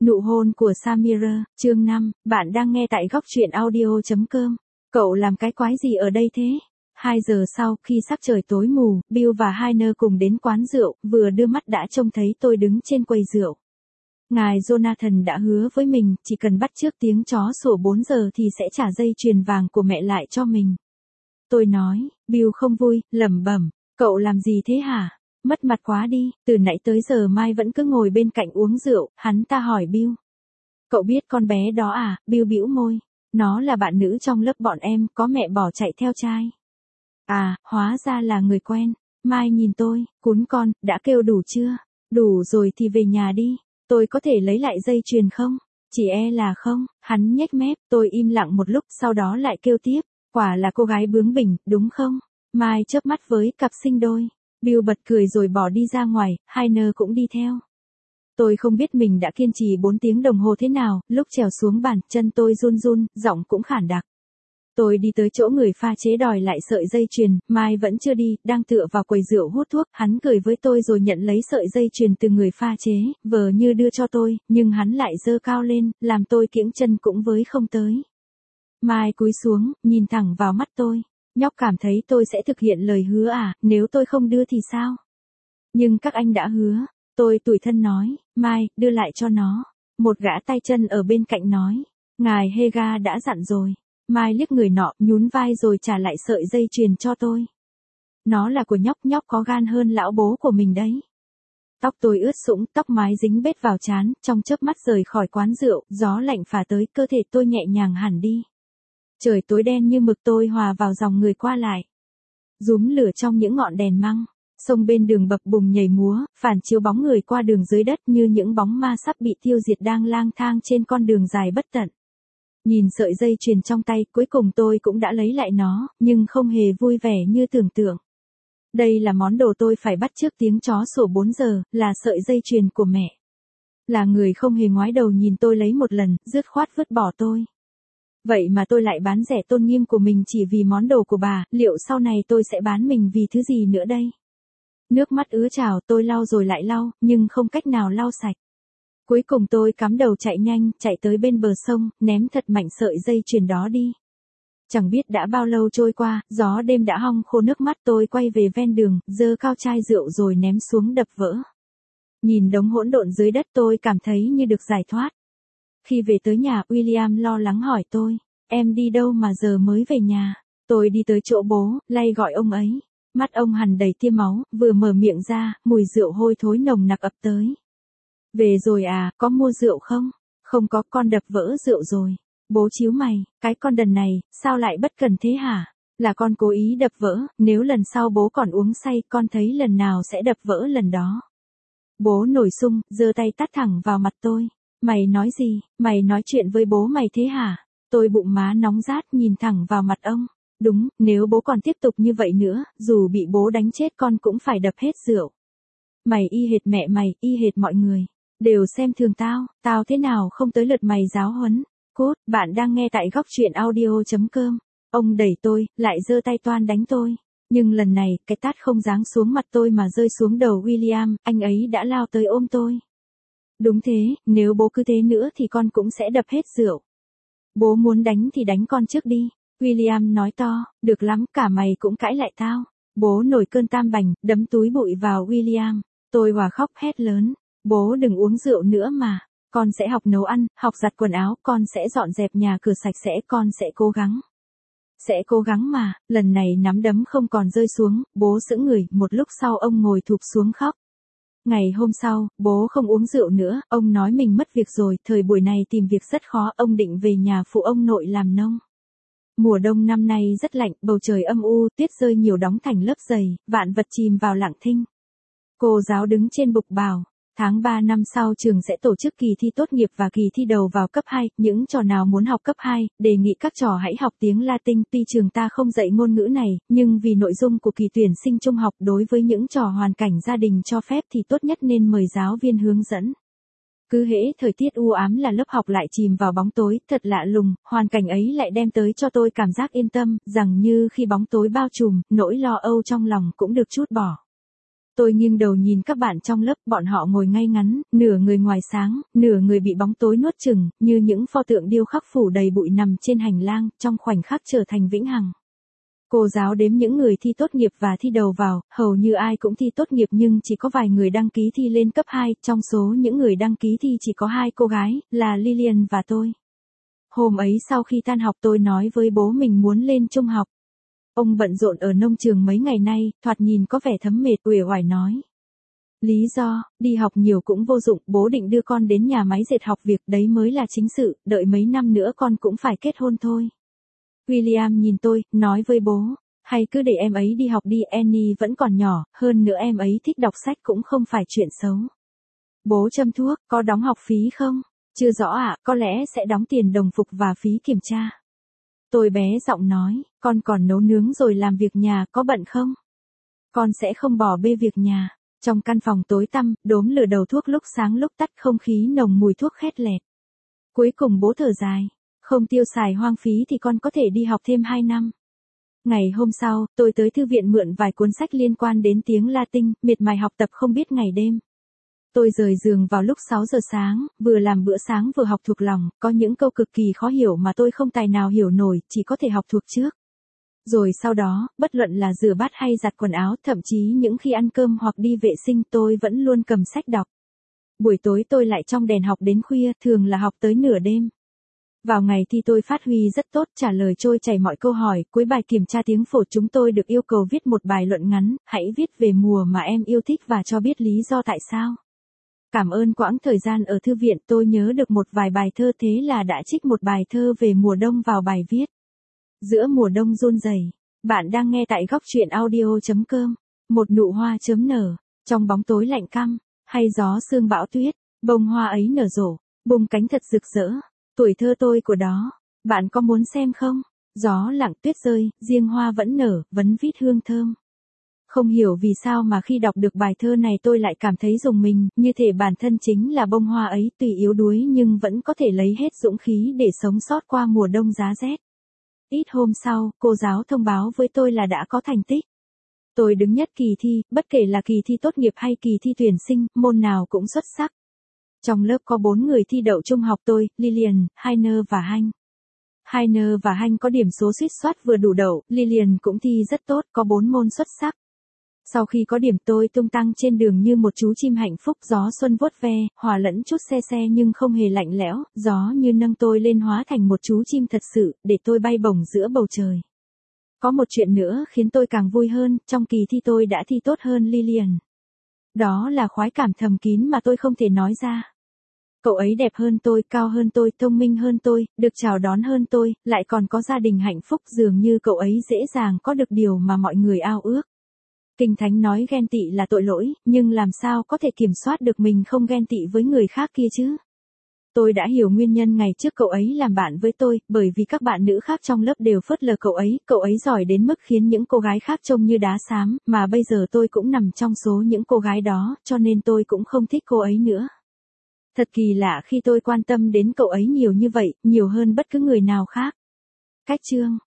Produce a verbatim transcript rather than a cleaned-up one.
Nụ hôn của Samira, chương năm, bạn đang nghe tại góc truyện audio.com. Cậu làm cái quái gì ở đây thế? Hai giờ sau, khi sắc trời tối mù, Bill và Heiner cùng đến quán rượu, vừa đưa mắt đã trông thấy tôi đứng trên quầy rượu. Ngài Jonathan đã hứa với mình, chỉ cần bắt trước tiếng chó sủa bốn giờ thì sẽ trả dây chuyền vàng của mẹ lại cho mình. Tôi nói, Bill không vui, lẩm bẩm, cậu làm gì thế hả? Mất mặt quá đi, từ nãy tới giờ Mai vẫn cứ ngồi bên cạnh uống rượu, hắn ta hỏi Bill. Cậu biết con bé đó à? Bill bĩu môi. Nó là bạn nữ trong lớp bọn em, có mẹ bỏ chạy theo trai. À, hóa ra là người quen. Mai nhìn tôi, cún con, đã kêu đủ chưa? Đủ rồi thì về nhà đi. Tôi có thể lấy lại dây chuyền không? Chỉ e là không. Hắn nhếch mép, tôi im lặng một lúc sau đó lại kêu tiếp. Quả là cô gái bướng bỉnh, đúng không? Mai chớp mắt với cặp sinh đôi. Bill bật cười rồi bỏ đi ra ngoài, Heiner cũng đi theo. Tôi không biết mình đã kiên trì bốn tiếng đồng hồ thế nào, lúc trèo xuống bàn, chân tôi run run, giọng cũng khản đặc. Tôi đi tới chỗ người pha chế đòi lại sợi dây chuyền, Mai vẫn chưa đi, đang tựa vào quầy rượu hút thuốc, hắn cười với tôi rồi nhận lấy sợi dây chuyền từ người pha chế, vờ như đưa cho tôi, nhưng hắn lại giơ cao lên, làm tôi kiễng chân cũng với không tới. Mai cúi xuống, nhìn thẳng vào mắt tôi. Nhóc cảm thấy tôi sẽ thực hiện lời hứa à, nếu tôi không đưa thì sao? Nhưng các anh đã hứa. Tôi tủi thân nói, Mai, đưa lại cho nó. Một gã tay chân ở bên cạnh nói, ngài Hega đã dặn rồi. Mai liếc người nọ, nhún vai rồi trả lại sợi dây chuyền cho tôi. Nó là của nhóc, nhóc có gan hơn lão bố của mình đấy. Tóc tôi ướt sũng, tóc mái dính bết vào trán, trong chớp mắt rời khỏi quán rượu, gió lạnh phả tới, cơ thể tôi nhẹ nhàng hẳn đi. Trời tối đen như mực, tôi hòa vào dòng người qua lại. Rúm lửa trong những ngọn đèn măng, sông bên đường bập bùng nhảy múa, phản chiếu bóng người qua đường dưới đất như những bóng ma sắp bị tiêu diệt đang lang thang trên con đường dài bất tận. Nhìn sợi dây chuyền trong tay, cuối cùng tôi cũng đã lấy lại nó, nhưng không hề vui vẻ như tưởng tượng. Đây là món đồ tôi phải bắt trước tiếng chó sủa bốn giờ, là sợi dây chuyền của mẹ. Là người không hề ngoái đầu nhìn tôi lấy một lần, dứt khoát vứt bỏ tôi. Vậy mà tôi lại bán rẻ tôn nghiêm của mình chỉ vì món đồ của bà, liệu sau này tôi sẽ bán mình vì thứ gì nữa đây? Nước mắt ứa trào, tôi lau rồi lại lau, nhưng không cách nào lau sạch. Cuối cùng tôi cắm đầu chạy nhanh, chạy tới bên bờ sông, ném thật mạnh sợi dây chuyền đó đi. Chẳng biết đã bao lâu trôi qua, gió đêm đã hong khô nước mắt, tôi quay về ven đường, giơ cao chai rượu rồi ném xuống đập vỡ. Nhìn đống hỗn độn dưới đất tôi cảm thấy như được giải thoát. Khi về tới nhà, William lo lắng hỏi tôi, em đi đâu mà giờ mới về nhà? Tôi đi tới chỗ bố, lay gọi ông ấy. Mắt ông hằn đầy tia máu, vừa mở miệng ra, mùi rượu hôi thối nồng nặc ập tới. Về rồi à, có mua rượu không? Không có, con đập vỡ rượu rồi. Bố chíu mày, cái con đần này, sao lại bất cần thế hả? Là con cố ý đập vỡ, nếu lần sau bố còn uống say, con thấy lần nào sẽ đập vỡ lần đó. Bố nổi sung, giơ tay tát thẳng vào mặt tôi. Mày nói gì? Mày nói chuyện với bố mày thế hả? Tôi bụng má nóng rát nhìn thẳng vào mặt ông. Đúng, nếu bố còn tiếp tục như vậy nữa, dù bị bố đánh chết con cũng phải đập hết rượu. Mày y hệt mẹ mày, y hệt mọi người. Đều xem thường tao, tao thế nào không tới lượt mày giáo huấn. Cốt, bạn đang nghe tại góc truyện audio.com. Ông đẩy tôi, lại giơ tay toan đánh tôi. Nhưng lần này, cái tát không giáng xuống mặt tôi mà rơi xuống đầu William, anh ấy đã lao tới ôm tôi. Đúng thế, nếu bố cứ thế nữa thì con cũng sẽ đập hết rượu. Bố muốn đánh thì đánh con trước đi. William nói to, được lắm, cả mày cũng cãi lại tao. Bố nổi cơn tam bành, đấm túi bụi vào William. Tôi hòa khóc hét lớn, bố đừng uống rượu nữa mà. Con sẽ học nấu ăn, học giặt quần áo, con sẽ dọn dẹp nhà cửa sạch sẽ, con sẽ cố gắng. Sẽ cố gắng mà, lần này nắm đấm không còn rơi xuống, bố sững người, một lúc sau ông ngồi thụp xuống khóc. Ngày hôm sau, bố không uống rượu nữa, ông nói mình mất việc rồi, thời buổi này tìm việc rất khó, ông định về nhà phụ ông nội làm nông. Mùa đông năm nay rất lạnh, bầu trời âm u, tuyết rơi nhiều đóng thành lớp dày, vạn vật chìm vào lặng thinh. Cô giáo đứng trên bục bảo, tháng ba năm sau trường sẽ tổ chức kỳ thi tốt nghiệp và kỳ thi đầu vào cấp hai, những trò nào muốn học cấp hai, đề nghị các trò hãy học tiếng Latin, tuy trường ta không dạy ngôn ngữ này, nhưng vì nội dung của kỳ tuyển sinh trung học đối với những trò hoàn cảnh gia đình cho phép thì tốt nhất nên mời giáo viên hướng dẫn. Cứ hễ thời tiết u ám là lớp học lại chìm vào bóng tối, thật lạ lùng, hoàn cảnh ấy lại đem tới cho tôi cảm giác yên tâm, rằng như khi bóng tối bao trùm, nỗi lo âu trong lòng cũng được trút bỏ. Tôi nghiêng đầu nhìn các bạn trong lớp, bọn họ ngồi ngay ngắn, nửa người ngoài sáng, nửa người bị bóng tối nuốt chửng, như những pho tượng điêu khắc phủ đầy bụi nằm trên hành lang, trong khoảnh khắc trở thành vĩnh hằng. Cô giáo đếm những người thi tốt nghiệp và thi đầu vào, hầu như ai cũng thi tốt nghiệp nhưng chỉ có vài người đăng ký thi lên cấp hai, trong số những người đăng ký thi chỉ có hai cô gái, là Lillian và tôi. Hôm ấy sau khi tan học tôi nói với bố mình muốn lên trung học. Ông bận rộn ở nông trường mấy ngày nay, thoạt nhìn có vẻ thấm mệt, uể oải nói. Lý do, đi học nhiều cũng vô dụng, bố định đưa con đến nhà máy dệt học việc, đấy mới là chính sự, đợi mấy năm nữa con cũng phải kết hôn thôi. William nhìn tôi, nói với bố, hay cứ để em ấy đi học đi, Annie vẫn còn nhỏ, hơn nữa em ấy thích đọc sách cũng không phải chuyện xấu. Bố châm thuốc, có đóng học phí không? Chưa rõ ạ, à, có lẽ sẽ đóng tiền đồng phục và phí kiểm tra. Tôi bé giọng nói, con còn nấu nướng rồi làm việc nhà, có bận không? Con sẽ không bỏ bê việc nhà. Trong căn phòng tối tăm, đốm lửa đầu thuốc lúc sáng lúc tắt, không khí nồng mùi thuốc khét lẹt. Cuối cùng bố thở dài, không tiêu xài hoang phí thì con có thể đi học thêm hai năm. Ngày hôm sau, tôi tới thư viện mượn vài cuốn sách liên quan đến tiếng Latin, miệt mài học tập không biết ngày đêm. Tôi rời giường vào lúc sáu giờ sáng, vừa làm bữa sáng vừa học thuộc lòng, có những câu cực kỳ khó hiểu mà tôi không tài nào hiểu nổi, chỉ có thể học thuộc trước. Rồi sau đó, bất luận là rửa bát hay giặt quần áo, thậm chí những khi ăn cơm hoặc đi vệ sinh tôi vẫn luôn cầm sách đọc. Buổi tối tôi lại trong đèn học đến khuya, thường là học tới nửa đêm. Vào ngày thi tôi phát huy rất tốt, trả lời trôi chảy mọi câu hỏi, cuối bài kiểm tra tiếng phổ chúng tôi được yêu cầu viết một bài luận ngắn, hãy viết về mùa mà em yêu thích và cho biết lý do tại sao. Cảm ơn quãng thời gian ở thư viện, tôi nhớ được một vài bài thơ, thế là đã trích một bài thơ về mùa đông vào bài viết. Giữa mùa đông run rẩy, bạn đang nghe tại góc truyện audio chấm com. Một nụ hoa chớm nở, trong bóng tối lạnh căm, hay gió sương bão tuyết, bông hoa ấy nở rộ, bung cánh thật rực rỡ. Tuổi thơ tôi của đó, bạn có muốn xem không? Gió lặng tuyết rơi, riêng hoa vẫn nở, vấn vít hương thơm. Không hiểu vì sao mà khi đọc được bài thơ này tôi lại cảm thấy rùng mình, như thể bản thân chính là bông hoa ấy, tuy yếu đuối nhưng vẫn có thể lấy hết dũng khí để sống sót qua mùa đông giá rét. Ít hôm sau, cô giáo thông báo với tôi là đã có thành tích. Tôi đứng nhất kỳ thi, bất kể là kỳ thi tốt nghiệp hay kỳ thi tuyển sinh, môn nào cũng xuất sắc. Trong lớp có bốn người thi đậu trung học, tôi, Lillian, Heiner và Hanh. Heiner và Hanh có điểm số suýt soát vừa đủ đậu, Lillian cũng thi rất tốt, có bốn môn xuất sắc. Sau khi có điểm tôi tung tăng trên đường như một chú chim hạnh phúc, gió xuân vuốt ve, hòa lẫn chút se se nhưng không hề lạnh lẽo, gió như nâng tôi lên hóa thành một chú chim thật sự, để tôi bay bổng giữa bầu trời. Có một chuyện nữa khiến tôi càng vui hơn, trong kỳ thi tôi đã thi tốt hơn Lillian. Đó là khoái cảm thầm kín mà tôi không thể nói ra. Cậu ấy đẹp hơn tôi, cao hơn tôi, thông minh hơn tôi, được chào đón hơn tôi, lại còn có gia đình hạnh phúc, dường như cậu ấy dễ dàng có được điều mà mọi người ao ước. Kinh Thánh nói ghen tị là tội lỗi, nhưng làm sao có thể kiểm soát được mình không ghen tị với người khác kia chứ? Tôi đã hiểu nguyên nhân ngày trước cậu ấy làm bạn với tôi, bởi vì các bạn nữ khác trong lớp đều phớt lờ cậu ấy, cậu ấy giỏi đến mức khiến những cô gái khác trông như đá xám, mà bây giờ tôi cũng nằm trong số những cô gái đó, cho nên tôi cũng không thích cô ấy nữa. Thật kỳ lạ khi tôi quan tâm đến cậu ấy nhiều như vậy, nhiều hơn bất cứ người nào khác. Cách chương